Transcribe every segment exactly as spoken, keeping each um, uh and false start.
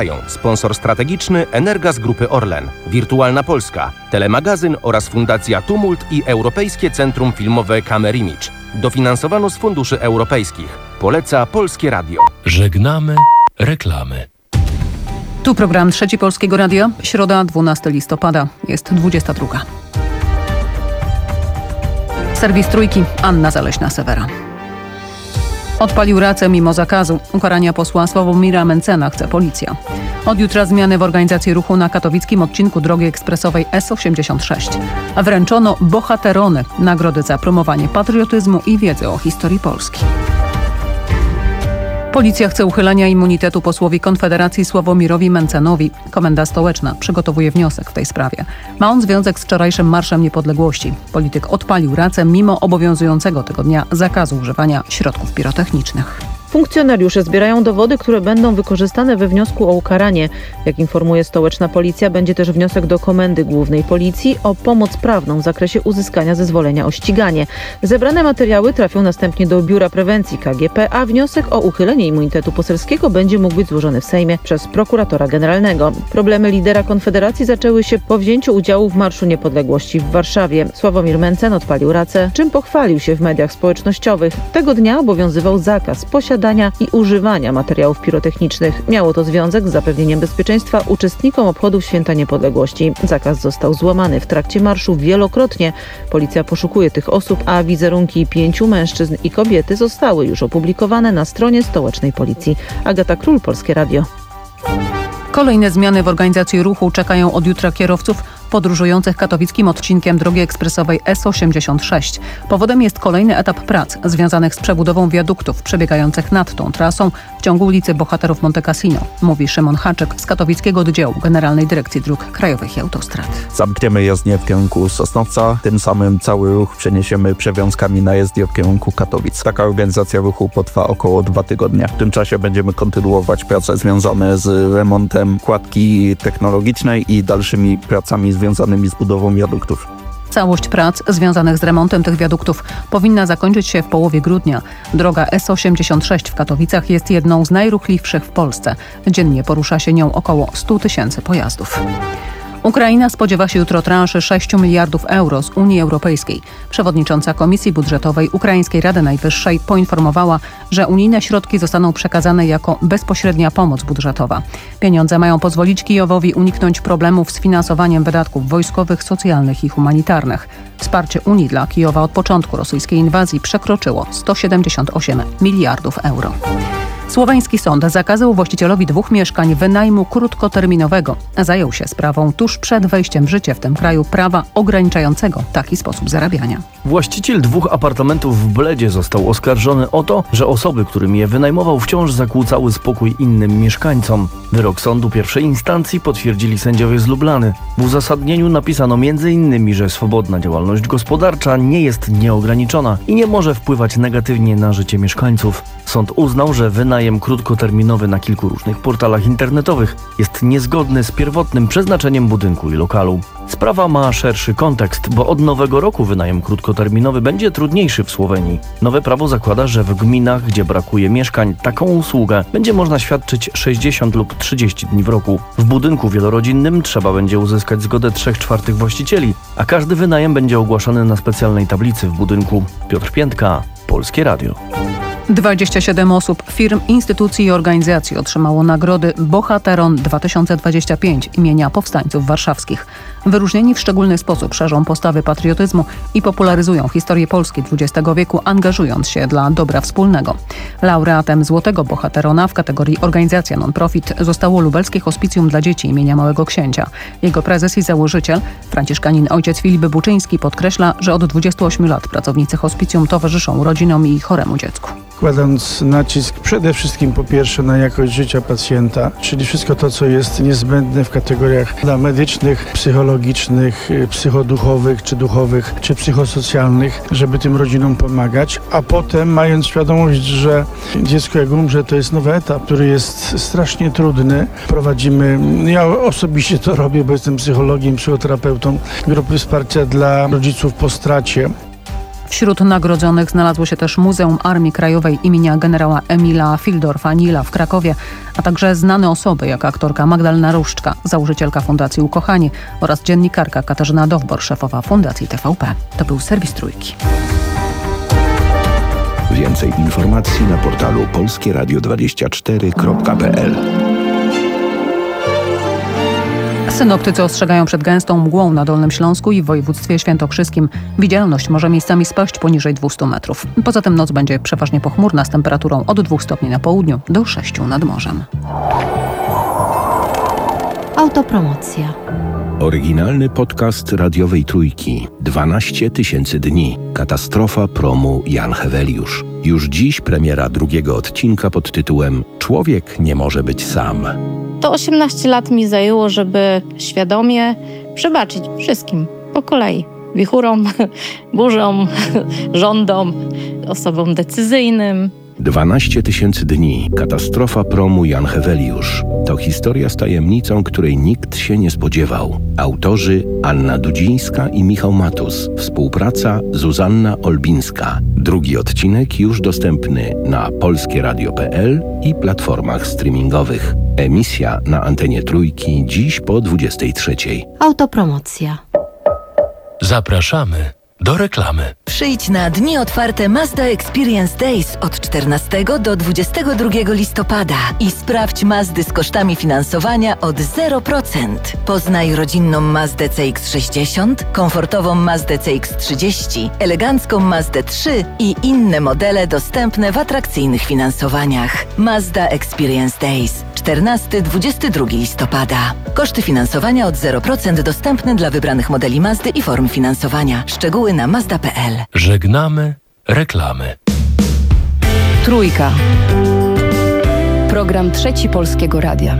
Sponsor strategiczny Energas Grupy Orlen, Wirtualna Polska, Telemagazyn oraz Fundacja Tumult i Europejskie Centrum Filmowe Camerimage. Dofinansowano z funduszy europejskich. Poleca Polskie Radio. Żegnamy reklamy. Tu program Trzeci Polskiego Radia. Środa, dwunastego listopada. Jest dwudziesta druga. Serwis Trójki. Anna Zaleśna-Sewera. Odpalił racę mimo zakazu. Ukarania posła Sławomira Mentzena chce policja. Od jutra zmiany w organizacji ruchu na katowickim odcinku drogi ekspresowej S osiemdziesiąt sześć. Wręczono bohaterony, nagrody za promowanie patriotyzmu i wiedzy o historii Polski. Policja chce uchylenia immunitetu posłowi Konfederacji Sławomirowi Mentzenowi. Komenda Stołeczna przygotowuje wniosek w tej sprawie. Ma on związek z wczorajszym Marszem Niepodległości. Polityk odpalił racę mimo obowiązującego tego dnia zakazu używania środków pirotechnicznych. Funkcjonariusze zbierają dowody, które będą wykorzystane we wniosku o ukaranie. Jak informuje stołeczna policja, będzie też wniosek do Komendy Głównej Policji o pomoc prawną w zakresie uzyskania zezwolenia o ściganie. Zebrane materiały trafią następnie do Biura Prewencji K G P, a wniosek o uchylenie immunitetu poselskiego będzie mógł być złożony w Sejmie przez prokuratora generalnego. Problemy lidera Konfederacji zaczęły się po wzięciu udziału w Marszu Niepodległości w Warszawie. Sławomir Mentzen odpalił racę, czym pochwalił się w mediach społecznościowych. Tego dnia obowiązywał zakaz posiadania i używania materiałów pirotechnicznych. Miało to związek z zapewnieniem bezpieczeństwa uczestnikom obchodów Święta Niepodległości. Zakaz został złamany w trakcie marszu wielokrotnie. Policja poszukuje tych osób, a wizerunki pięciu mężczyzn i kobiety zostały już opublikowane na stronie stołecznej policji. Agata Król, Polskie Radio. Kolejne zmiany w organizacji ruchu czekają od jutra kierowców podróżujących katowickim odcinkiem drogi ekspresowej S osiemdziesiąt sześć. Powodem jest kolejny etap prac związanych z przebudową wiaduktów przebiegających nad tą trasą w ciągu ulicy Bohaterów Monte Cassino, mówi Szymon Haczek z katowickiego oddziału Generalnej Dyrekcji Dróg Krajowych i Autostrad. Zamkniemy jezdnię w kierunku Sosnowca, tym samym cały ruch przeniesiemy przewiązkami na jezdnię w kierunku Katowic. Taka organizacja ruchu potrwa około dwa tygodnie. W tym czasie będziemy kontynuować prace związane z remontem kładki technologicznej i dalszymi pracami związanymi z budową wiaduktów. Całość prac związanych z remontem tych wiaduktów powinna zakończyć się w połowie grudnia. Droga S osiemdziesiąt sześć w Katowicach jest jedną z najruchliwszych w Polsce. Dziennie porusza się nią około stu tysięcy pojazdów. Ukraina spodziewa się jutro transzy sześciu miliardów euro z Unii Europejskiej. Przewodnicząca Komisji Budżetowej Ukraińskiej Rady Najwyższej poinformowała, że unijne środki zostaną przekazane jako bezpośrednia pomoc budżetowa. Pieniądze mają pozwolić Kijowowi uniknąć problemów z finansowaniem wydatków wojskowych, socjalnych i humanitarnych. Wsparcie Unii dla Kijowa od początku rosyjskiej inwazji przekroczyło sto siedemdziesiąt osiem miliardów euro. Słoweński sąd zakazał właścicielowi dwóch mieszkań wynajmu krótkoterminowego. Zajął się sprawą tuż przed wejściem w życie w tym kraju prawa ograniczającego taki sposób zarabiania. Właściciel dwóch apartamentów w Bledzie został oskarżony o to, że osoby, którym je wynajmował, wciąż zakłócały spokój innym mieszkańcom. Wyrok sądu pierwszej instancji potwierdzili sędziowie z Lublany. W uzasadnieniu napisano między innymi, że swobodna działalność gospodarcza nie jest nieograniczona i nie może wpływać negatywnie na życie mieszkańców. Sąd uznał, że wynajem krótkoterminowy na kilku różnych portalach internetowych jest niezgodny z pierwotnym przeznaczeniem budynku i lokalu. Sprawa ma szerszy kontekst, bo od nowego roku wynajem krótkoterminowy będzie trudniejszy w Słowenii. Nowe prawo zakłada, że w gminach, gdzie brakuje mieszkań, taką usługę będzie można świadczyć sześćdziesiąt lub trzydzieści dni w roku. W budynku wielorodzinnym trzeba będzie uzyskać zgodę trzech czwartych właścicieli, a każdy wynajem będzie ogłaszany na specjalnej tablicy w budynku. Piotr Piętka, Polskie Radio. dwadzieścia siedem osób, firm, instytucji i organizacji otrzymało nagrody Bohateron dwa tysiące dwadzieścia pięć imienia powstańców warszawskich. Wyróżnieni w szczególny sposób szerzą postawy patriotyzmu i popularyzują historię Polski dwudziestego wieku, angażując się dla dobra wspólnego. Laureatem Złotego Bohaterona w kategorii Organizacja Non-Profit zostało Lubelskie Hospicjum dla Dzieci imienia Małego Księcia. Jego prezes i założyciel, franciszkanin ojciec Filip Buczyński, podkreśla, że od dwudziestu ośmiu lat pracownicy hospicjum towarzyszą rodzinom i choremu dziecku. Kładąc nacisk przede wszystkim po pierwsze na jakość życia pacjenta, czyli wszystko to, co jest niezbędne w kategoriach medycznych, psychologicznych, psychoduchowych, czy duchowych, czy psychosocjalnych, żeby tym rodzinom pomagać, a potem mając świadomość, że dziecko jak umrze, to jest nowy etap, który jest strasznie trudny. Prowadzimy, ja osobiście to robię, bo jestem psychologiem, psychoterapeutą, grupy wsparcia dla rodziców po stracie. Wśród nagrodzonych znalazło się też Muzeum Armii Krajowej imienia generała Emila Fildorfa-Nila w Krakowie, a także znane osoby jak aktorka Magdalena Różczka, założycielka Fundacji Ukochani oraz dziennikarka Katarzyna Dowbor, szefowa Fundacji T V P. To był serwis Trójki. Więcej informacji na portalu polskie radio dwadzieścia cztery kropka p l. Synoptycy ostrzegają przed gęstą mgłą na Dolnym Śląsku i w województwie świętokrzyskim. Widzialność może miejscami spaść poniżej dwieście metrów. Poza tym noc będzie przeważnie pochmurna z temperaturą od dwóch stopni na południu do sześciu nad morzem. Autopromocja. Oryginalny podcast radiowej Trójki. dwanaście tysięcy dni. Katastrofa promu Jan Heweliusz. Już dziś premiera drugiego odcinka pod tytułem Człowiek nie może być sam. To osiemnaście lat mi zajęło, żeby świadomie przebaczyć wszystkim po kolei. Wichurom, burzom, rządom, osobom decyzyjnym. dwanaście tysięcy dni. Katastrofa promu Jan Heweliusz. To historia z tajemnicą, której nikt się nie spodziewał. Autorzy Anna Dudzińska i Michał Matus. Współpraca Zuzanna Olbińska. Drugi odcinek już dostępny na polskie radio kropka p l i platformach streamingowych. Emisja na antenie Trójki dziś po dwudziestej trzeciej. Autopromocja. Zapraszamy do reklamy. Przyjdź na dni otwarte Mazda Experience Days od czternastego do dwudziestego drugiego listopada i sprawdź Mazdy z kosztami finansowania od zero procent. Poznaj rodzinną Mazdę C X sześćdziesiąt, komfortową Mazdę C X trzydzieści, elegancką Mazdę trzy i inne modele dostępne w atrakcyjnych finansowaniach. Mazda Experience Days czternastego do dwudziestego drugiego listopada. Koszty finansowania od zero procent dostępne dla wybranych modeli Mazdy i form finansowania. Szczegóły na mazda kropka p l. Żegnamy reklamy. Trójka. Program Trzeci Polskiego Radia.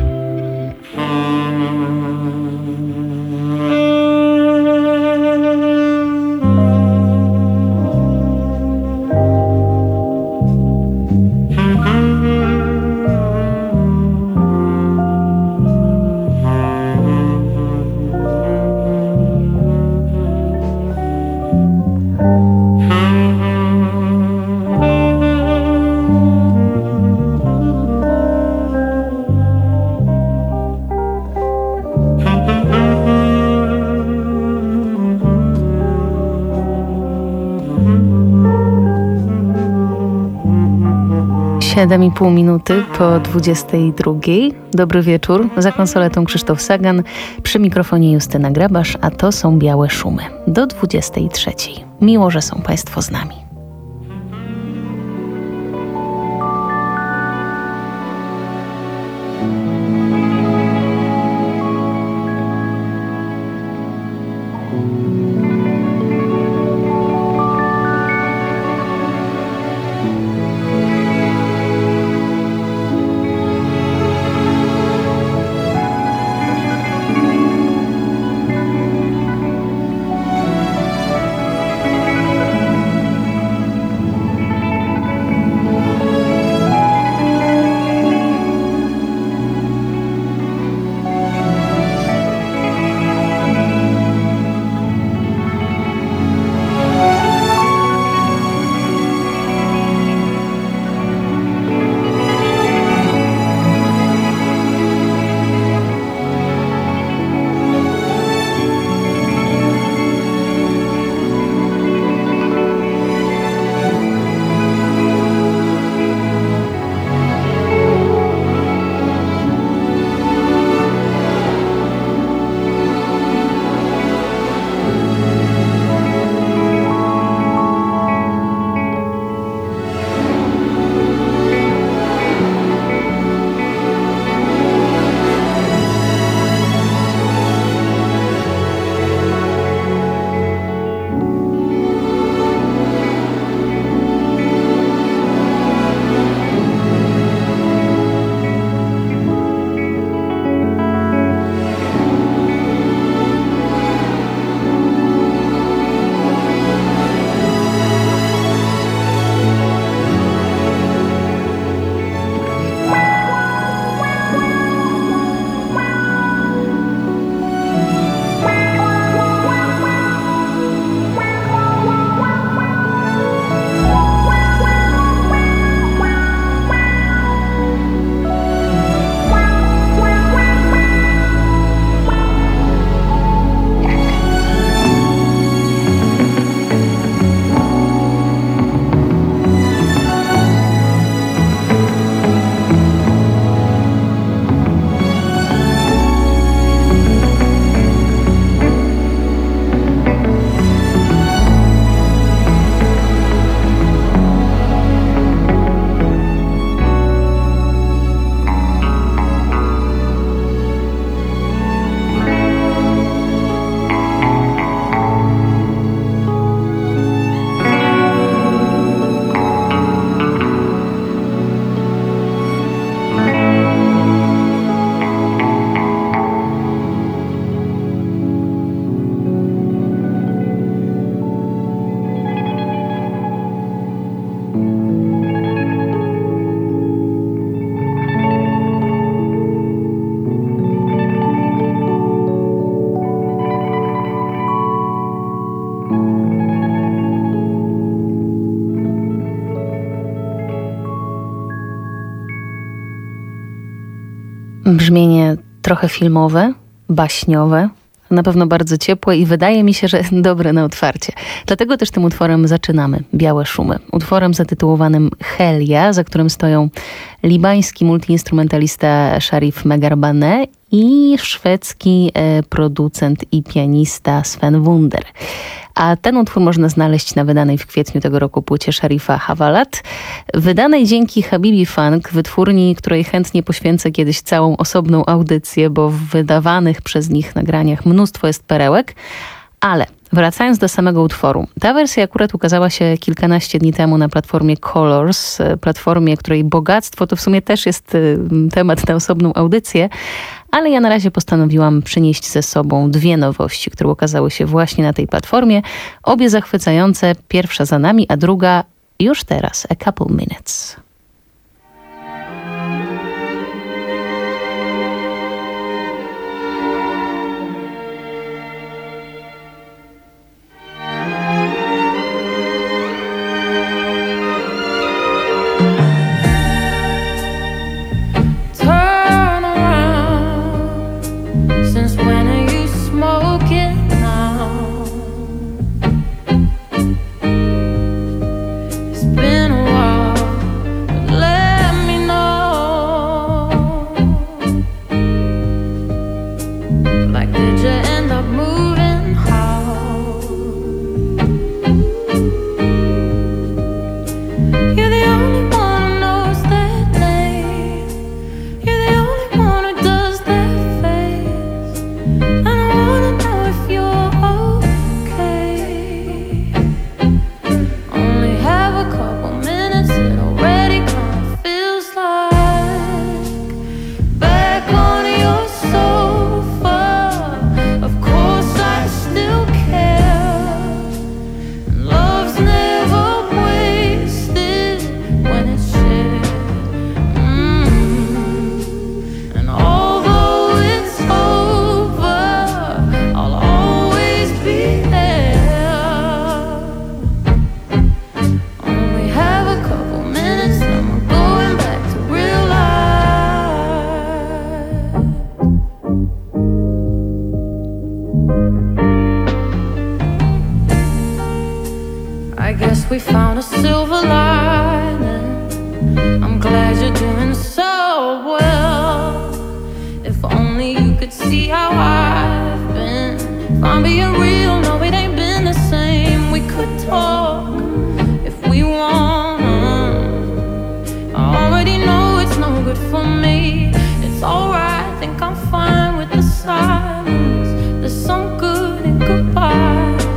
siedem i pół minuty po dwudziestej drugiej. Dobry wieczór. Za konsoletą Krzysztof Sagan, przy mikrofonie Justyna Grabasz, a to są Białe Szumy. Do dwudziestej trzeciej. Miło, że są Państwo z nami. Brzmienie trochę filmowe, baśniowe, na pewno bardzo ciepłe i wydaje mi się, że dobre na otwarcie. Dlatego też tym utworem zaczynamy. Białe szumy. Utworem zatytułowanym Helia, za którym stoją libański multiinstrumentalista Sharif Megarbaneh i szwedzki e, producent i pianista Sven Wunder. A ten utwór można znaleźć na wydanej w kwietniu tego roku płycie Sharifa Hawalat, wydanej dzięki Habibi Funk, wytwórni, której chętnie poświęcę kiedyś całą osobną audycję, bo w wydawanych przez nich nagraniach mnóstwo jest perełek. Ale wracając do samego utworu. Ta wersja akurat ukazała się kilkanaście dni temu na platformie Colors, platformie, której bogactwo to w sumie też jest temat na osobną audycję, ale ja na razie postanowiłam przynieść ze sobą dwie nowości, które ukazały się właśnie na tej platformie. Obie zachwycające, pierwsza za nami, a druga już teraz, A Couple Minutes. We found a silver lining. I'm glad you're doing so well. If only you could see how I've been. If I'm being real, no, it ain't been the same. We could talk if we wanna. I already know it's no good for me. It's alright, think I'm fine with the silence. There's some good in goodbye.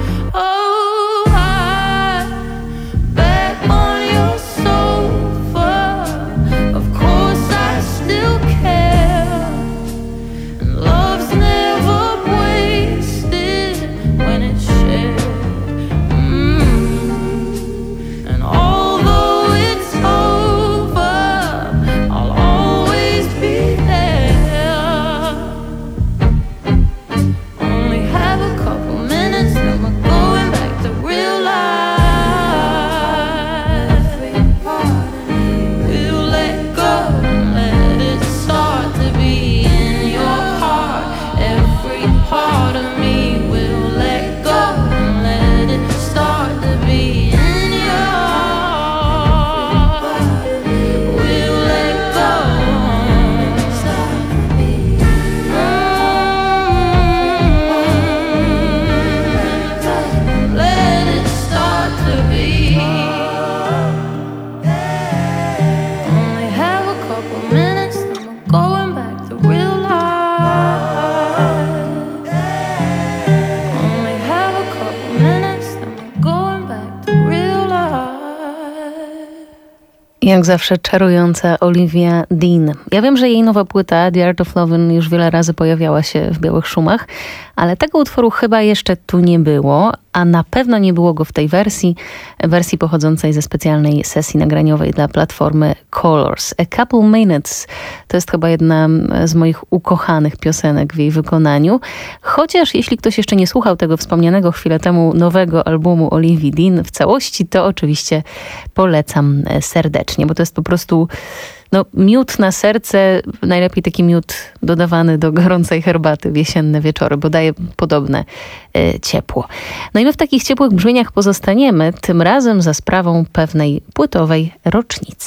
Jak zawsze czarująca Olivia Dean. Ja wiem, że jej nowa płyta The Art of Lovin' już wiele razy pojawiała się w Białych Szumach, ale tego utworu chyba jeszcze tu nie było, a na pewno nie było go w tej wersji, wersji pochodzącej ze specjalnej sesji nagraniowej dla platformy Colors. A Couple Minutes to jest chyba jedna z moich ukochanych piosenek w jej wykonaniu, chociaż jeśli ktoś jeszcze nie słuchał tego wspomnianego chwilę temu nowego albumu Olivii Dean w całości, to oczywiście polecam serdecznie. świetnie, bo to jest po prostu no, miód na serce, najlepiej taki miód dodawany do gorącej herbaty w jesienne wieczory, bo daje podobne y, ciepło. No i my w takich ciepłych brzmieniach pozostaniemy, tym razem za sprawą pewnej płytowej rocznicy.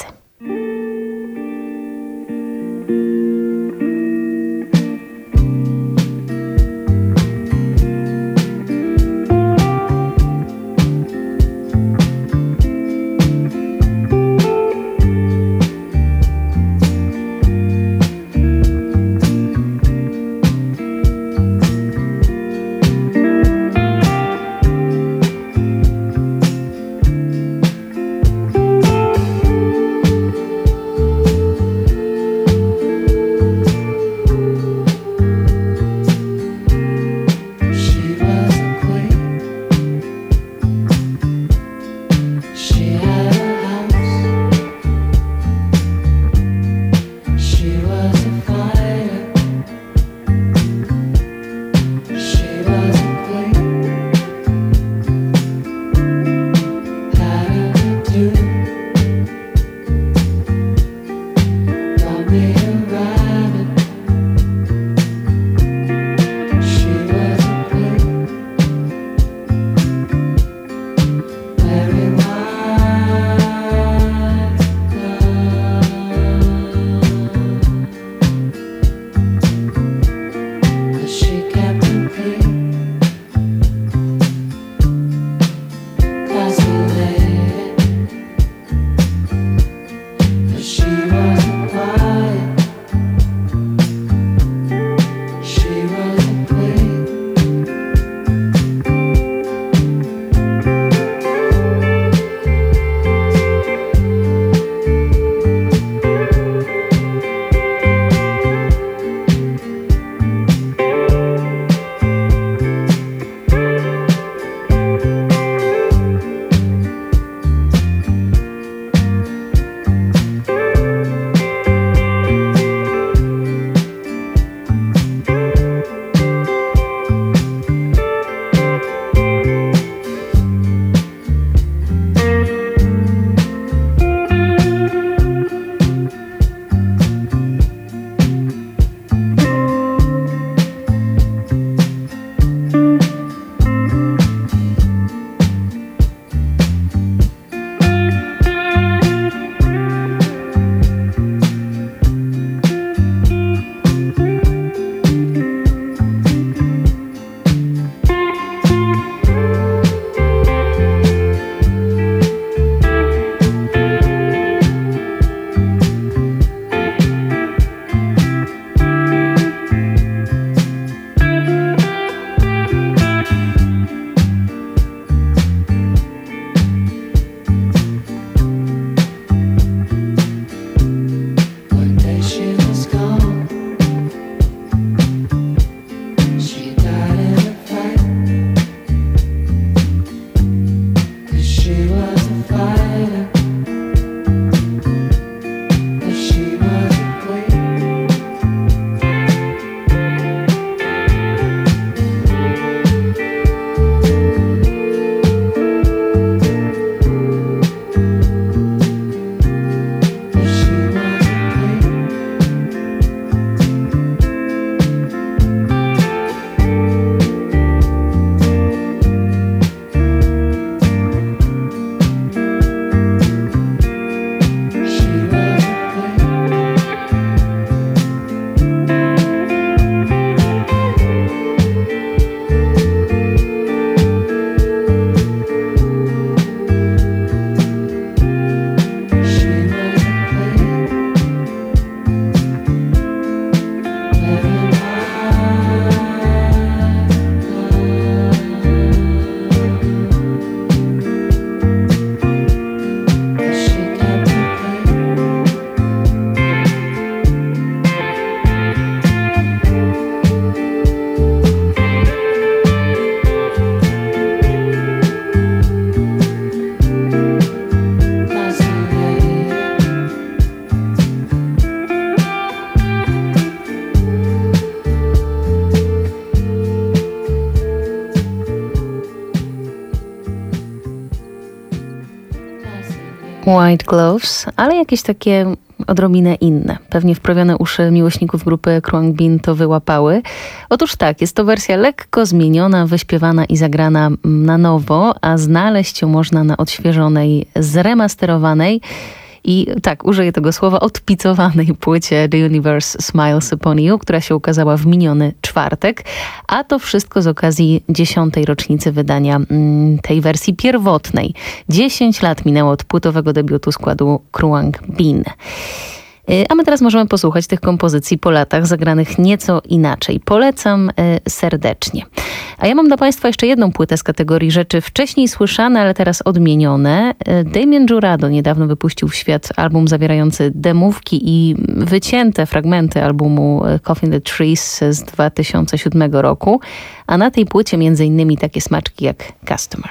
White Gloves, ale jakieś takie odrobinę inne. Pewnie wprawione uszy miłośników grupy Kruang Bin to wyłapały. Otóż tak, jest to wersja lekko zmieniona, wyśpiewana i zagrana na nowo, a znaleźć ją można na odświeżonej, zremasterowanej i tak, użyję tego słowa, odpicowanej płycie The Universe Smiles Upon You, która się ukazała w miniony czwartek, a to wszystko z okazji dziesiątej rocznicy wydania mm, tej wersji pierwotnej. Dziesięć lat minęło od płytowego debiutu składu Kruang Bin. A my teraz możemy posłuchać tych kompozycji po latach zagranych nieco inaczej. Polecam serdecznie. A ja mam dla Państwa jeszcze jedną płytę z kategorii rzeczy wcześniej słyszane, ale teraz odmienione. Damien Jurado niedawno wypuścił w świat album zawierający demówki i wycięte fragmenty albumu Coffee in the Trees z dwa tysiące siódmego roku. A na tej płycie między innymi takie smaczki jak Customer.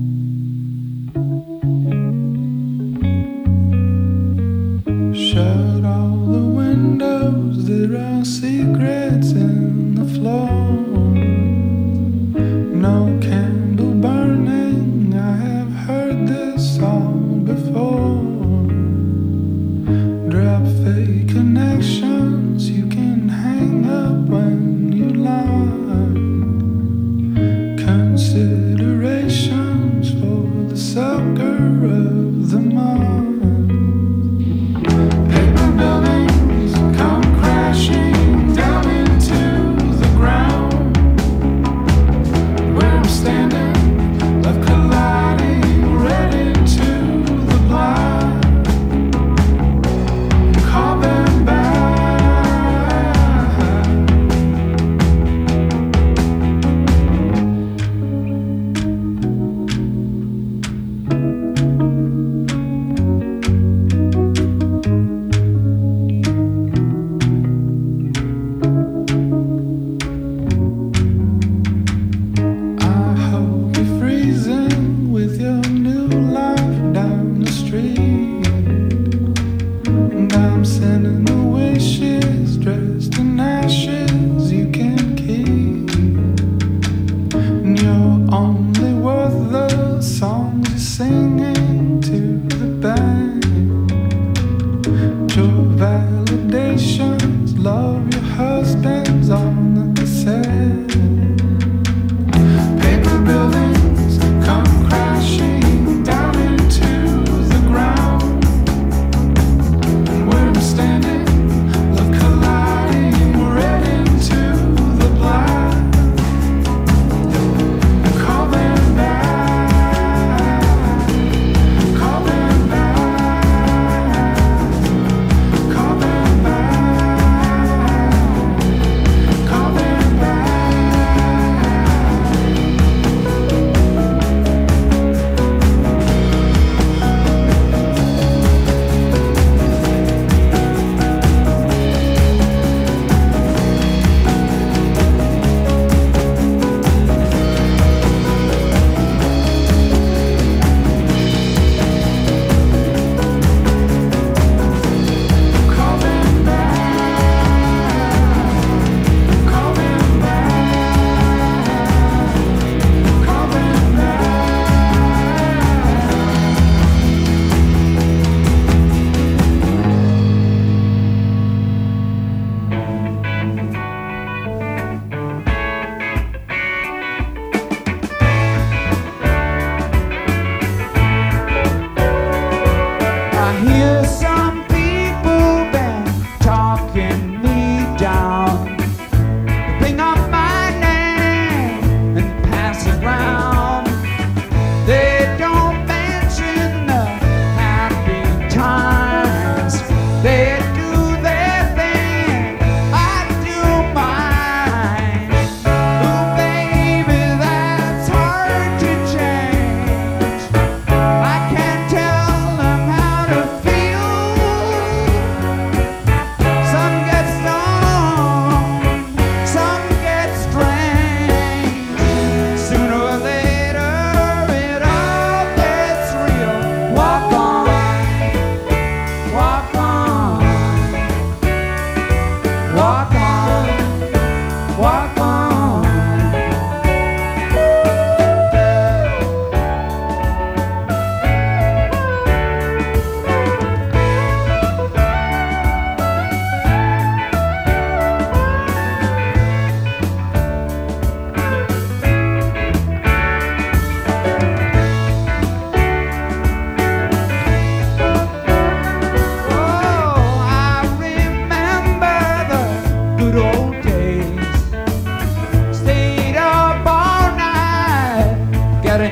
Shut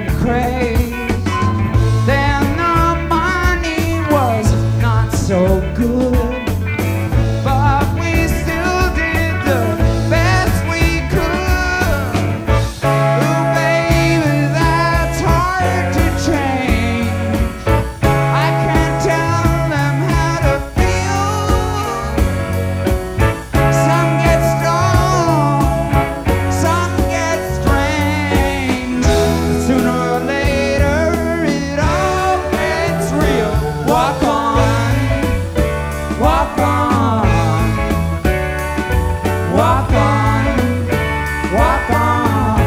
craze. Then the money was not so good, but we still did the best we could. Ooh, baby, that's hard to change. I can't tell them how to feel. Some get strong, some get strange. Sooner or later, it all gets real. Walk on, walk on, walk on, walk on.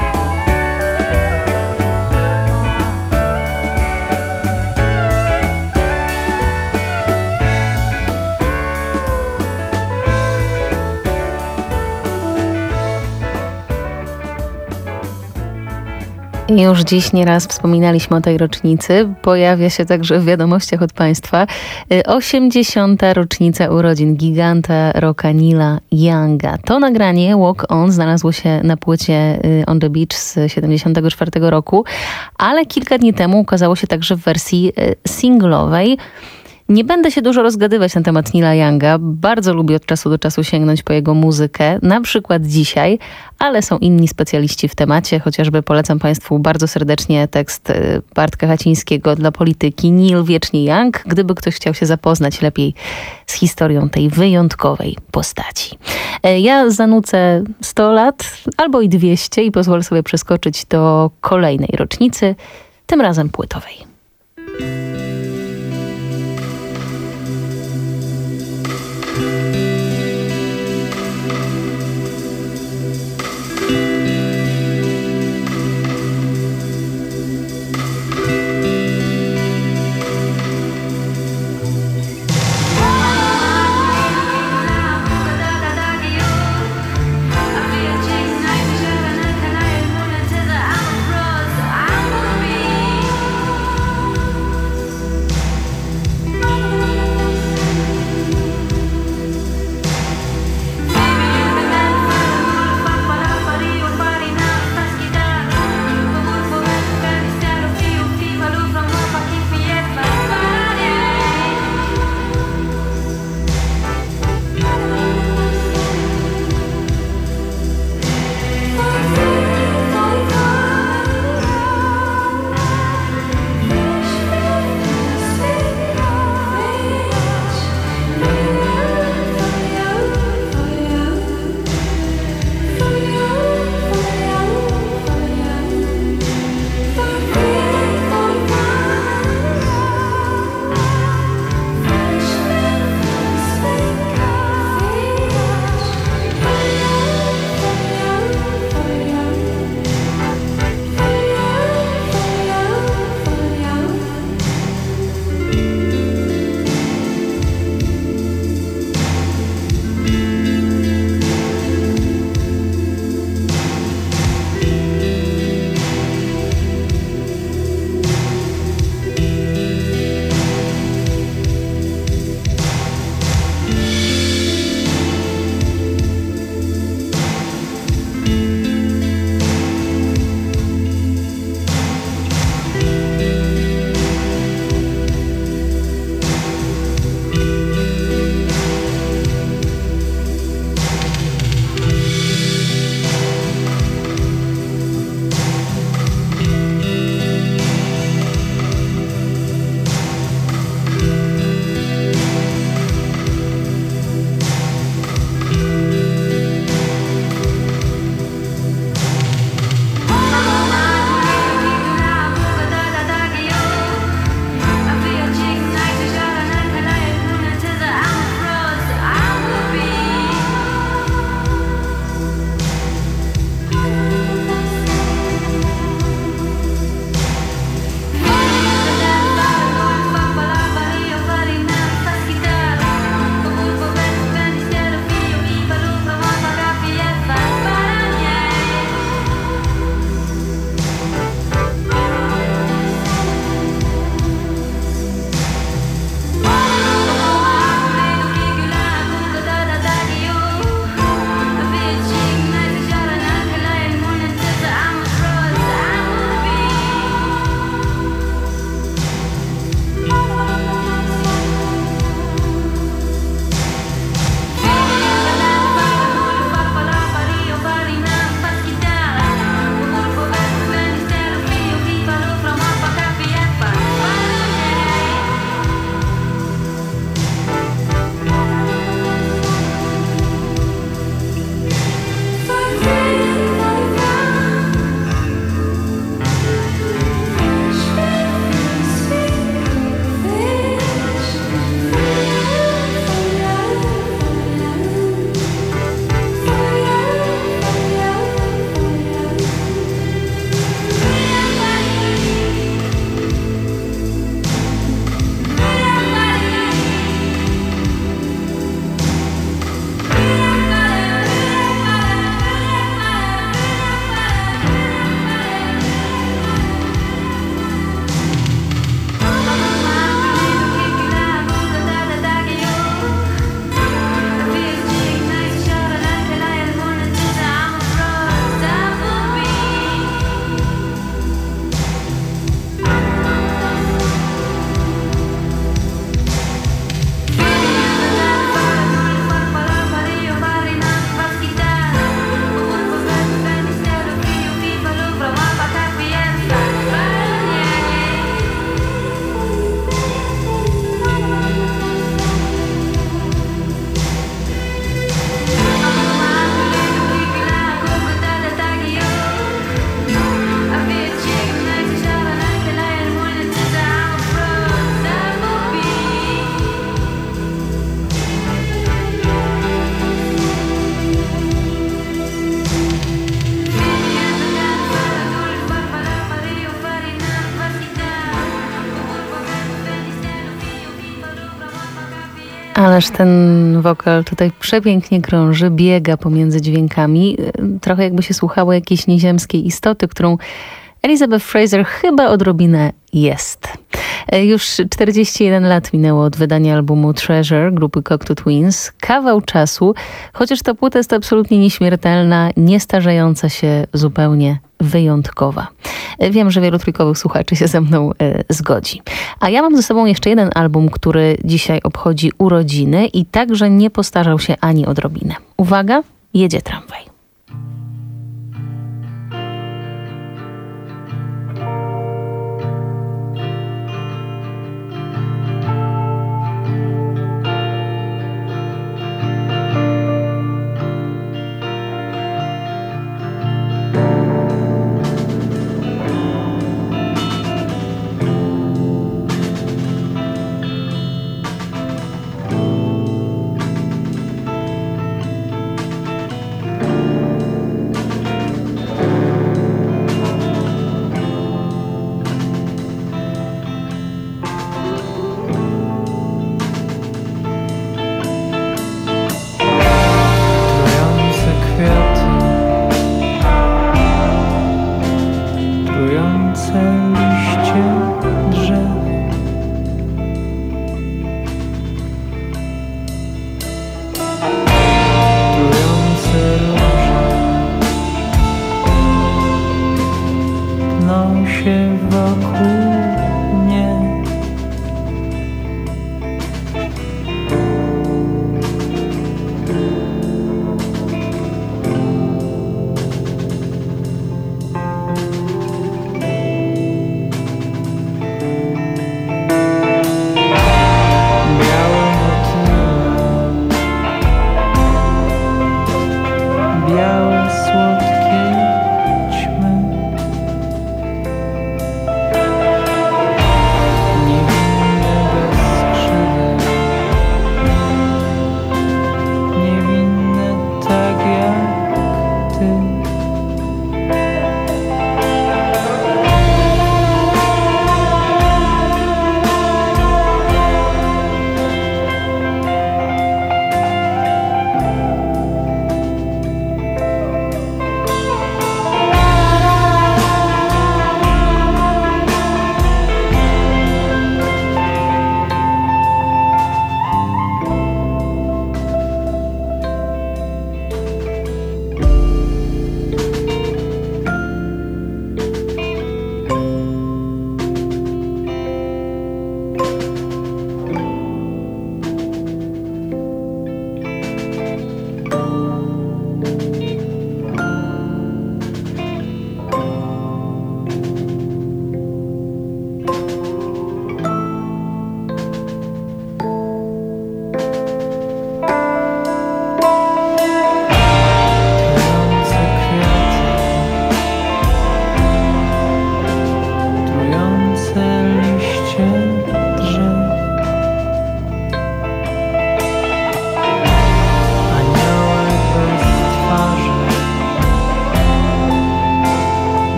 Już dziś nieraz wspominaliśmy o tej rocznicy. Pojawia się także w wiadomościach od państwa osiemdziesiąta rocznica urodzin giganta rocka Neila Younga. To nagranie Walk On znalazło się na płycie On The Beach z siedemdziesiątego czwartego roku, ale kilka dni temu ukazało się także w wersji singlowej. Nie będę się dużo rozgadywać na temat Neila Younga. Bardzo lubię od czasu do czasu sięgnąć po jego muzykę, na przykład dzisiaj, ale są inni specjaliści w temacie. Chociażby polecam Państwu bardzo serdecznie tekst Bartka Hacińskiego dla Polityki. Neil wiecznie Young, gdyby ktoś chciał się zapoznać lepiej z historią tej wyjątkowej postaci. Ja zanucę sto lat albo i dwieście i pozwolę sobie przeskoczyć do kolejnej rocznicy, tym razem płytowej. I'm Ależ ten wokal tutaj przepięknie krąży, biega pomiędzy dźwiękami. Trochę jakby się słuchało jakiejś nieziemskiej istoty, którą Elizabeth Fraser chyba odrobinę jest. Już czterdzieści jeden lat minęło od wydania albumu Treasure grupy Cocteau Twins. Kawał czasu, chociaż ta płyta jest absolutnie nieśmiertelna, nie starzejąca się, zupełnie wyjątkowa. Wiem, że wielu trójkowych słuchaczy się ze mną e, zgodzi. A ja mam ze sobą jeszcze jeden album, który dzisiaj obchodzi urodziny i także nie postarzał się ani odrobinę. Uwaga, jedzie tramwaj.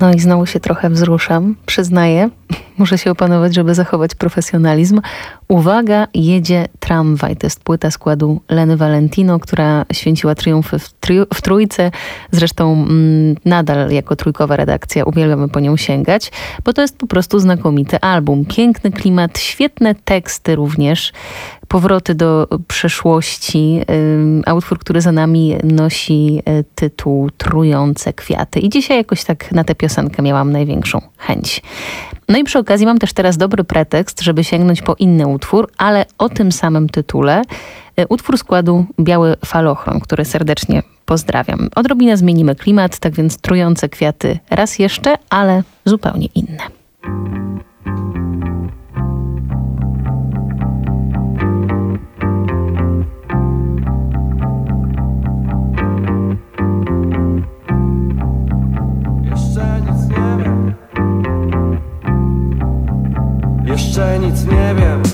No i znowu się trochę wzruszam, przyznaję. Muszę się opanować, żeby zachować profesjonalizm. Uwaga, jedzie tramwaj. To jest płyta składu Leny Valentino, która święciła triumfy w, tri- w Trójce. Zresztą mm, nadal jako trójkowa redakcja uwielbiamy po nią sięgać, bo to jest po prostu znakomity album. Piękny klimat, świetne teksty również. Powroty do przeszłości. A utwór, który za nami nosi tytuł Trujące kwiaty. I dzisiaj jakoś tak na tę piosenkę miałam największą chęć. No i przy okazji mam też teraz dobry pretekst, żeby sięgnąć po inny utwór, ale o tym samym tytule. Utwór składu Biały Falochron, który serdecznie pozdrawiam. Odrobinę zmienimy klimat, tak więc Trujące kwiaty raz jeszcze, ale zupełnie inne. Jeszcze nic nie wiem.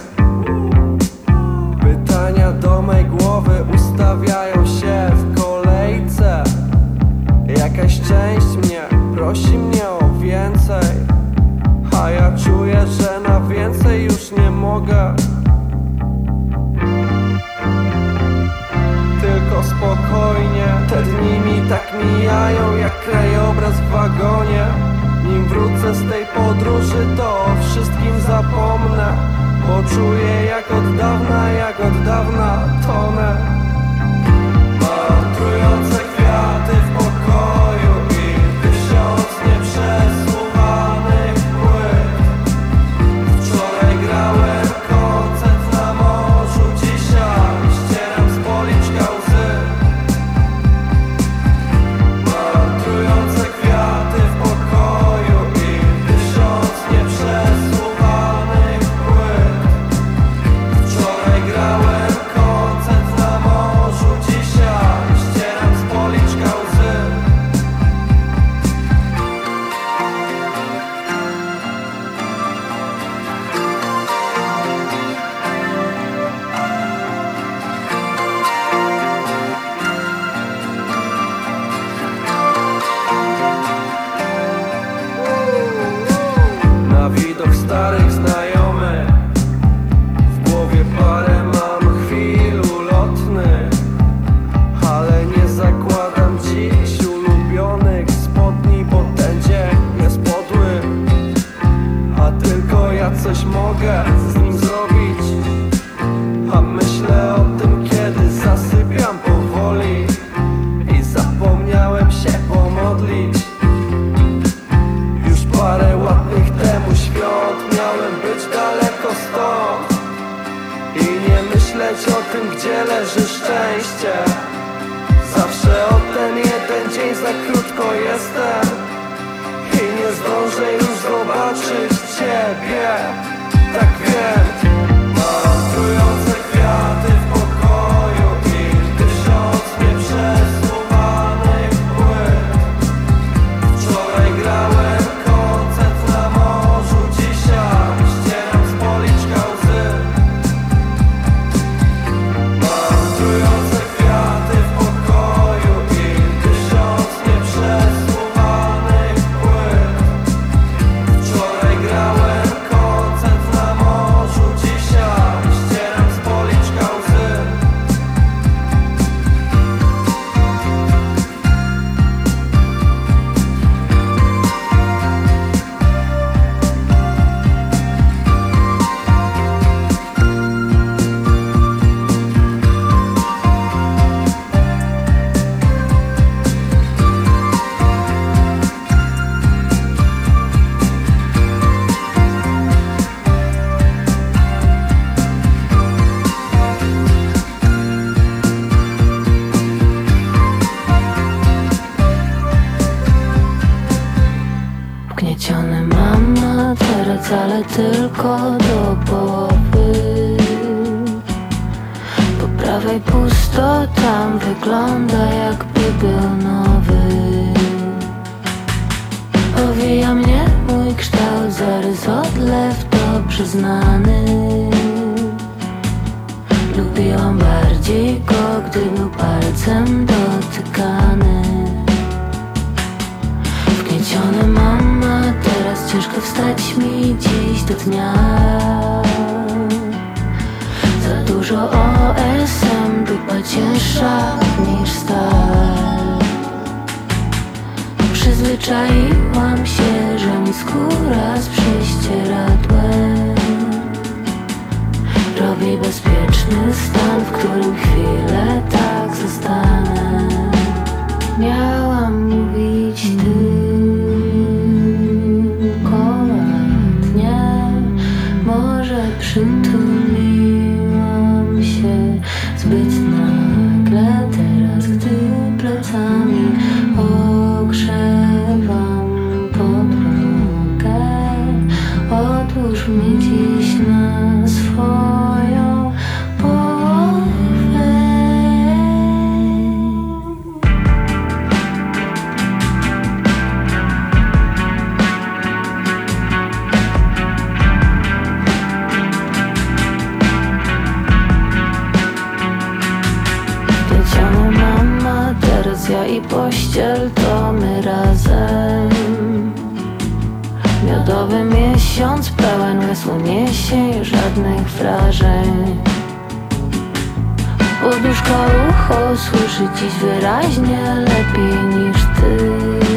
Pytania do mej głowy ustawiają się w kolejce. Jakaś część mnie prosi mnie o więcej, a ja czuję, że na więcej już nie mogę. Tylko spokojnie, te dni mi tak mijają jak krajobraz w wagonie. Nim wrócę z tej podróży, to o wszystkim zapomnę, bo czuję jak od dawna, jak od dawna tonę. Mam trujące kwiaty w pokoju i tysiąc nieprzesłuchanych płyt. Wczoraj grałem koncert na morzu, dzisiaj ścieram z policzka łzy. Mam trujące kwiaty w pokoju, nieprzesłuchanych płyt. Wczoraj grałem koncert na morzu, dzisiaj ścieram z policzka łzy. Na widok starych znajomych w głowie parę mam chwil ulotnych, ale nie zakładam dziś ulubionych spodni, bo ten dzień jest podły, a tylko ja coś mogę z nim zrobić. A myślę o tym, kiedy zasypiam powoli i zapomniałem się pomodlić. Już parę ładnych temu świąt miałem być daleko stąd i nie myśleć o tym, gdzie leży szczęście. Zawsze o ten jeden dzień za krótko jestem i nie zdążę już zobaczyć ciebie. Tak wiem, mam trujące kwiaty w pokoju i tysiąc nieprzesłuchanych płyt. Wczoraj grałem koncert na morzu, dzisiaj ścieram z policzka łzy. Mam trujące kwiaty w pokoju i tysiąc nieprzesłuchanych płyt. Wczoraj grałem koncert na morzu, dzisiaj ścieram z policzka łzy. Wgnieciony mam materac, ale tylko do połowy. Po prawej pusto, tam wygląda jakby był nowy. Owija mnie mój kształt, zarys odlew dobrze znany. Lubiłam bardziej go, gdy był palcem dotykany. Wgnieciony mam ciężko wstać mi dziś do dnia. Za dużo O S M, dupa cięższa niż stal. Przyzwyczaiłam się, że mi skóra z prześcieradłem robi bezpieczny stan, w którym chwilę tak zostanę. Miałam mówić tylko ładnie, może przytuliłam się zbyt nagle. Teraz gdy plecami ogrzewam podłogę, odłóż mnie dziś na swoją połowę. Wiedziała mama, teraz ja i pościel to my razem. Miodowy miesiąc pełen łez uniesień, żadnych wrażeń. Poduszka ucho słyszy dziś wyraźnie, lepiej niż ty.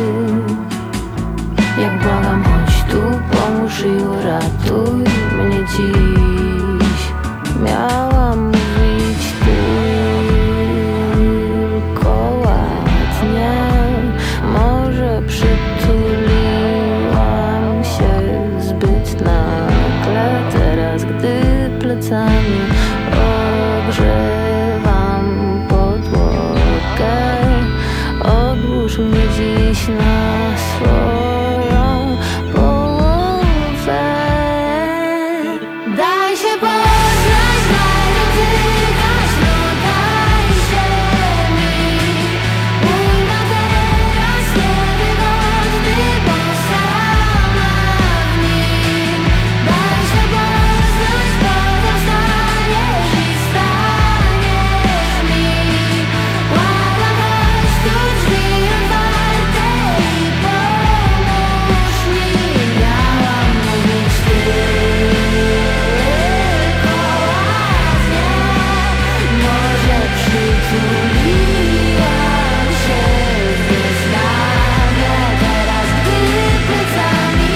Jak błagam, chodź tu, pomóż i uratuj mnie dziś. Miałam mówić tylko ładnie, może przytuliłam się zbyt nagle. Teraz gdy plecami ogrzewam podłogę, odłóż mnie dziś na swoją połowę. Daj się poznać, daj dotykać, no daj ziemi. Mój materac niewygodny, bo sama w nim. Daj się poznać, potem staniesz i staniesz mi. Błagam, chodź tu, drzwi otwarte i pomóż mi. Miałam mówić tylko ładnie, może przytuliłam się zbyt nagle. Teraz gdy plecami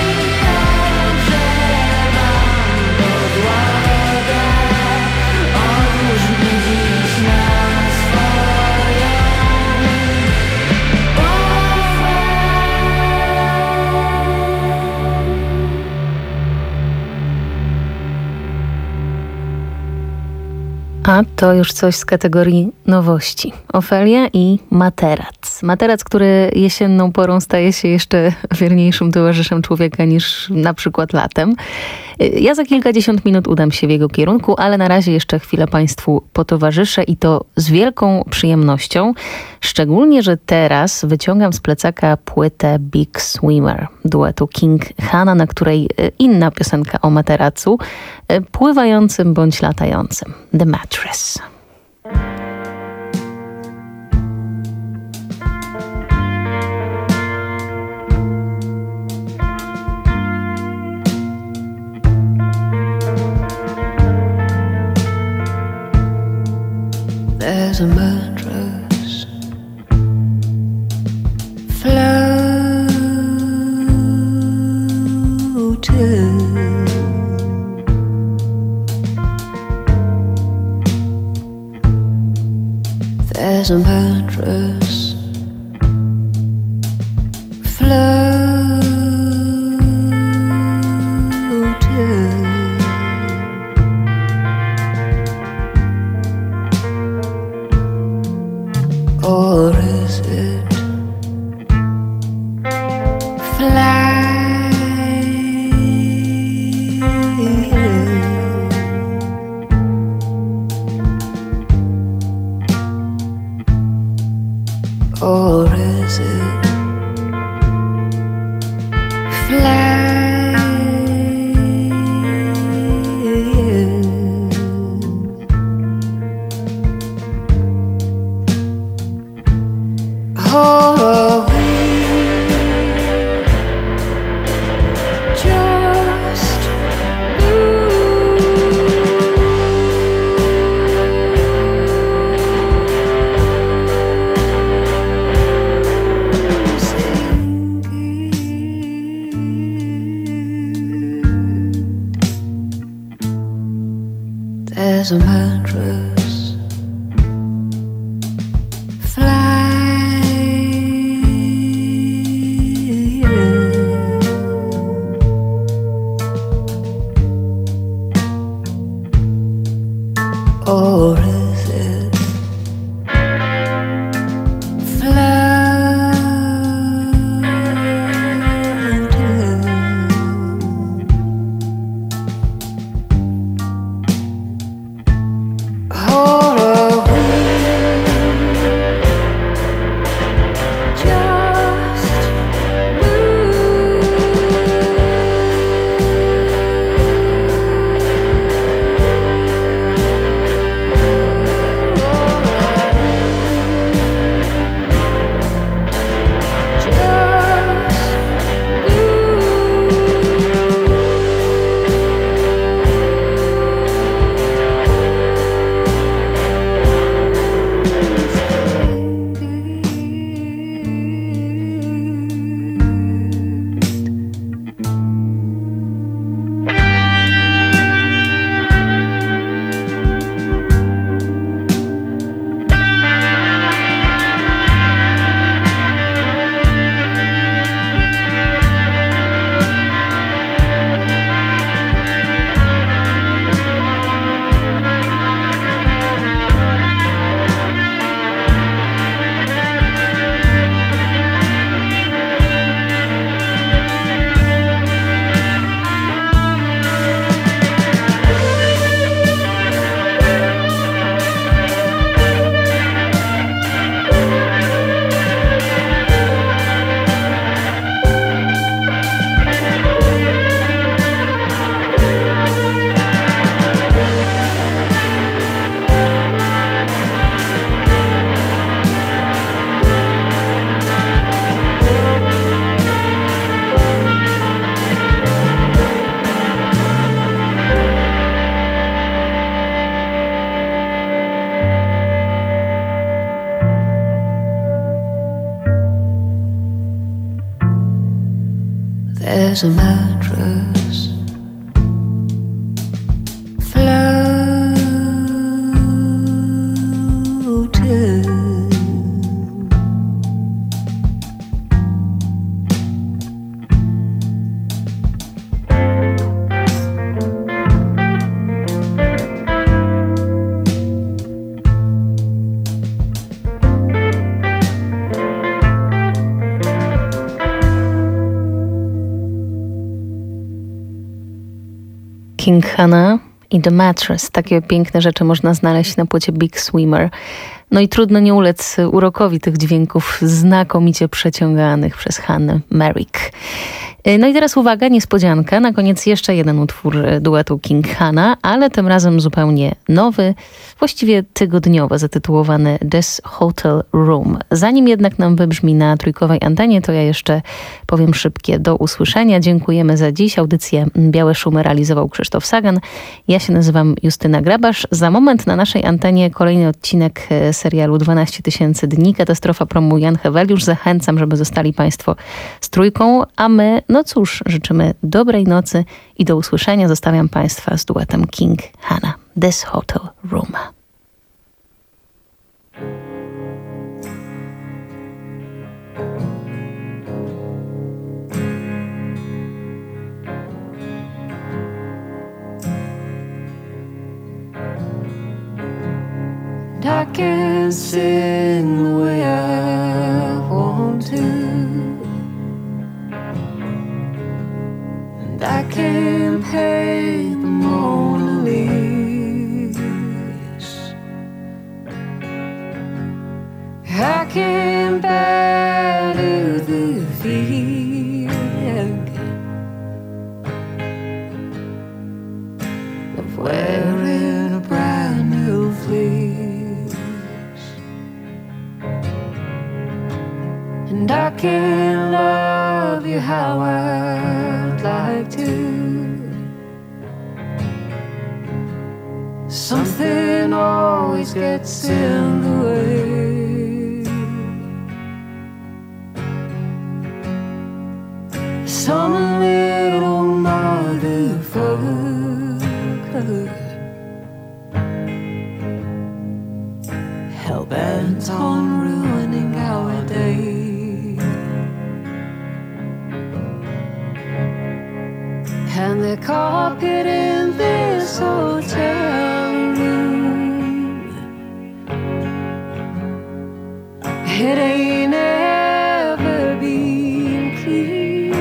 ogrzewam podłogę, odłóż mnie dziś na swoją A to już coś z kategorii nowości. Ofelia i materac. Materac, który jesienną porą staje się jeszcze wierniejszym towarzyszem człowieka niż na przykład latem. Ja za kilkadziesiąt minut udam się w jego kierunku, ale na razie jeszcze chwilę Państwu potowarzyszę i to z wielką przyjemnością. Szczególnie, że teraz wyciągam z plecaka płytę Big Swimmer duetu King Hana, na której inna piosenka o materacu, pływającym bądź latającym. The Mattress. There's a mattress floating. There's a mattress floating. Or is it flying? Or is it flying? There's a mattress fly or is it There's a mattress floating King Hannah i The Mattress. Takie piękne rzeczy można znaleźć na płycie Big Swimmer. No i trudno nie ulec urokowi tych dźwięków znakomicie przeciąganych przez Hannah Merrick. No i teraz uwaga, niespodzianka. Na koniec jeszcze jeden utwór duetu King Hannah, ale tym razem zupełnie nowy, właściwie tygodniowo zatytułowany This Hotel Room. Zanim jednak nam wybrzmi na trójkowej antenie, to ja jeszcze powiem szybkie do usłyszenia. Dziękujemy za dziś. Audycję Białe Szumy realizował Krzysztof Sagan. Ja się nazywam Justyna Grabasz. Za moment na naszej antenie kolejny odcinek serialu dwanaście tysięcy dni. Katastrofa promu Jan Heweliusz. Zachęcam, żeby zostali Państwo z trójką, a my, no cóż, życzymy dobrej nocy i do usłyszenia. Zostawiam Państwa z duetem King Hannah. This Hotel Room. I can sing the way I want to, and I can paint the Mona Lisa. I can battle the feeling of wearing a brand new fleece. And I can love you how I'd like to. Something always gets in the way. Some little motherfucker hell-bent on ruining our day. And the carpet in this hotel room, it ain't ever been cleaned.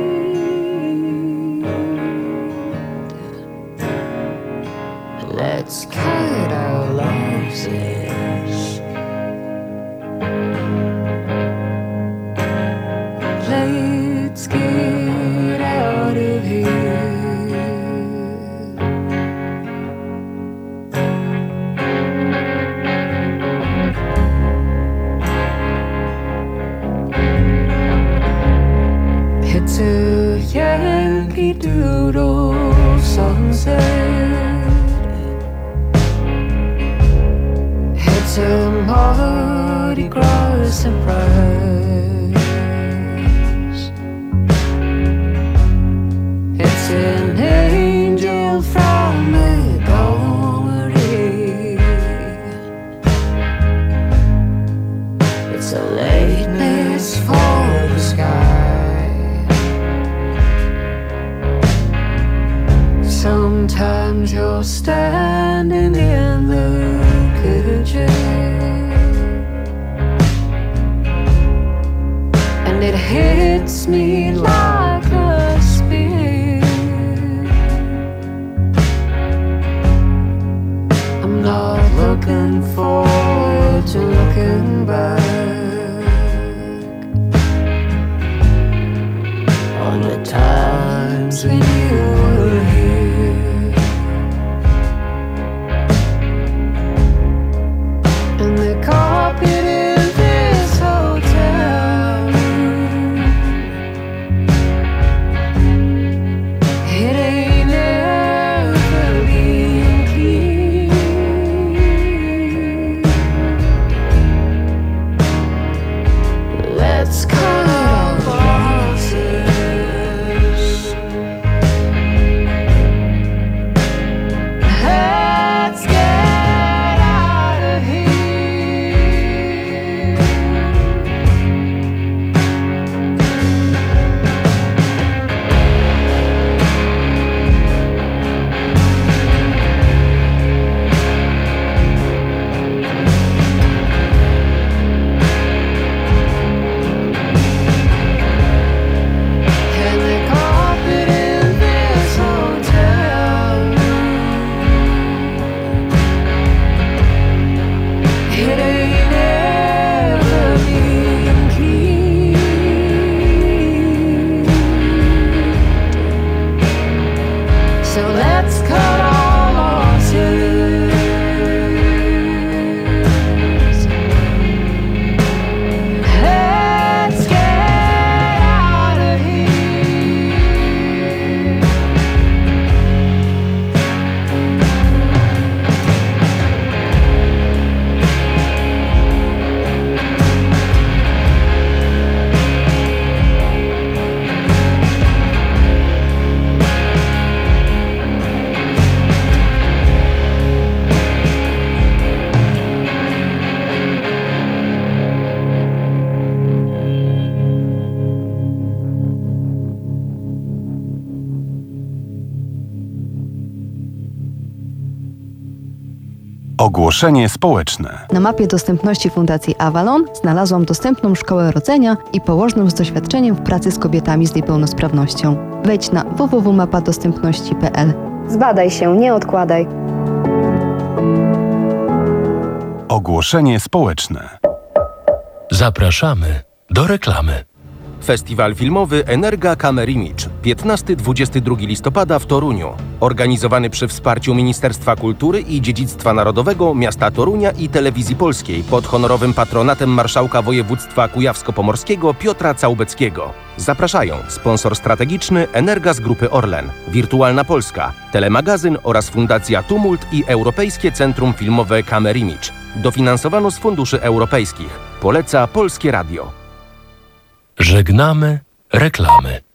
Let's cut our losses. Let's get out of here. It's a Yankee Doodle sunset. It's a Mardi Gras surprise. It's an angel from Montgomery. It's a lateness for the sky. Sometimes you're standing in the kitchen and it hits me like a spear. I'm not looking forward to looking back on the times when you were here. And the carpet in this hotel room, it ain't ever been clean. Let's cut our losses. Let's get out of here. And the carpet in this hotel room, it ain't ever been clean. So let's cut our losses. Let's get out of here. Ogłoszenie społeczne. Na mapie dostępności Fundacji Avalon znalazłam dostępną szkołę rodzenia i położną z doświadczeniem w pracy z kobietami z niepełnosprawnością. Wejdź na w w w kropka mapa dostępności kropka p l. Zbadaj się, nie odkładaj. Ogłoszenie społeczne. Zapraszamy do reklamy. Festiwal filmowy Energa Kamerimicz piętnastego do dwudziestego drugiego listopada w Toruniu. Organizowany przy wsparciu Ministerstwa Kultury i Dziedzictwa Narodowego, Miasta Torunia i Telewizji Polskiej pod honorowym patronatem marszałka województwa kujawsko-pomorskiego Piotra Całbeckiego. Zapraszają sponsor strategiczny Energa z Grupy Orlen, Wirtualna Polska, Telemagazyn oraz Fundacja Tumult i Europejskie Centrum Filmowe Kamerimicz. Dofinansowano z funduszy europejskich. Poleca Polskie Radio. Żegnamy reklamy.